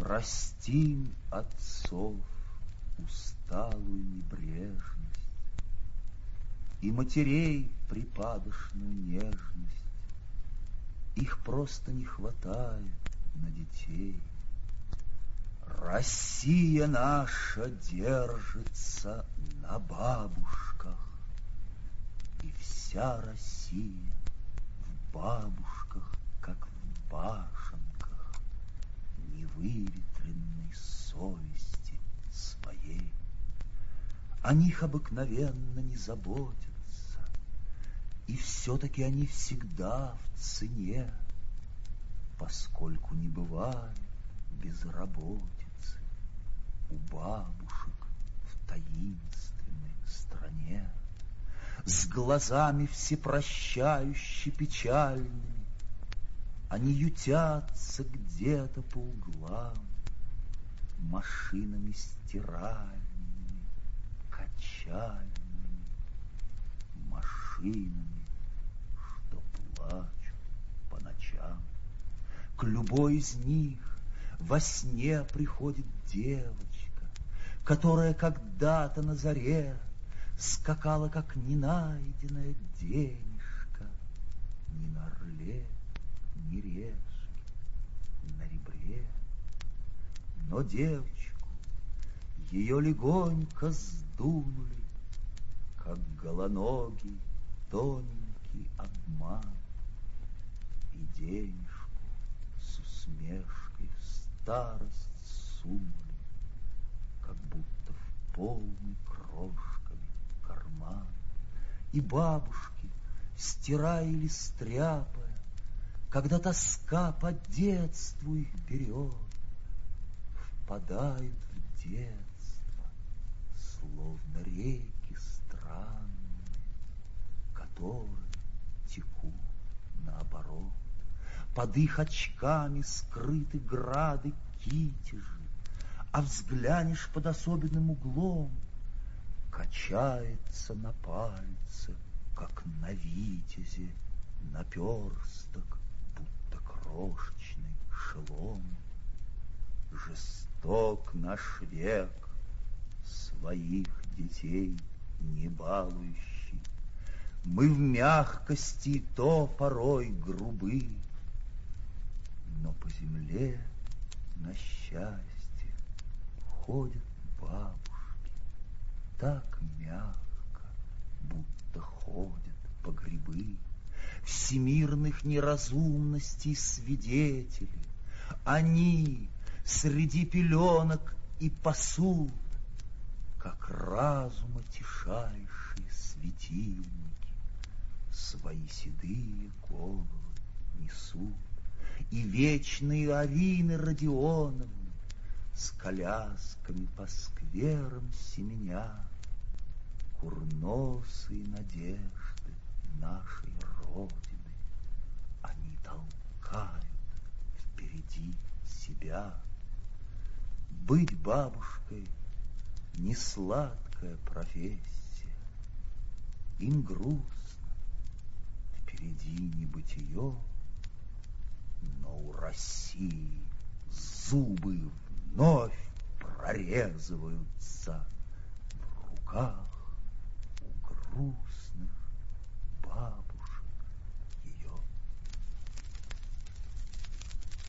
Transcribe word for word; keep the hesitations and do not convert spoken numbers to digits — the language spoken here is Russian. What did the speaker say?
Простим отцов усталую небрежность и матерей припадочную нежность. Их просто не хватает на детей. Россия наша держится на бабушках, и вся Россия в бабушках, как в башенках невыветренной совести своей. О них обыкновенно не заботятся, и все-таки они всегда в цене, поскольку не бывает безработицы у бабушек в таинственной стране. С глазами всепрощающе печальными они ютятся где-то по углам, машинами стиральными, качальными, машинами, что плачут по ночам. К любой из них во сне приходит девочка, которая когда-то на заре скакала, как ненайденная денежка, ни на орле, ни решке, на ребре. Но девочку ее легонько сдунули, как голоногий тоненький обман, и денежку с усмешкой в старость сунули, как будто в полный крошками карман. И бабушки, стирая или стряпая, когда тоска по детству их берет, впадают в детство, словно реки странные, которые текут наоборот. Под их очками скрыты грады китежи, а взглянешь под особенным углом, качается на пальце, как на витязе, наперсток, будто крошечный шелом. Жесток наш век, своих детей не балующий. Мы в мягкости то порой грубы, но по земле на счастье ходят бабушки так мягко, будто ходят по грибы. Всемирных неразумностей свидетели, они среди пеленок и посуд, как разума тишайшие светильники, свои седые головы несут. И вечные Арины Родионовны с колясками по скверам семеня, курносые надежды нашей Родины они толкают впереди себя. Быть бабушкой не сладкая профессия, им грустно, впереди небытие, но у России зубы вновь прорезываются в руках у грустных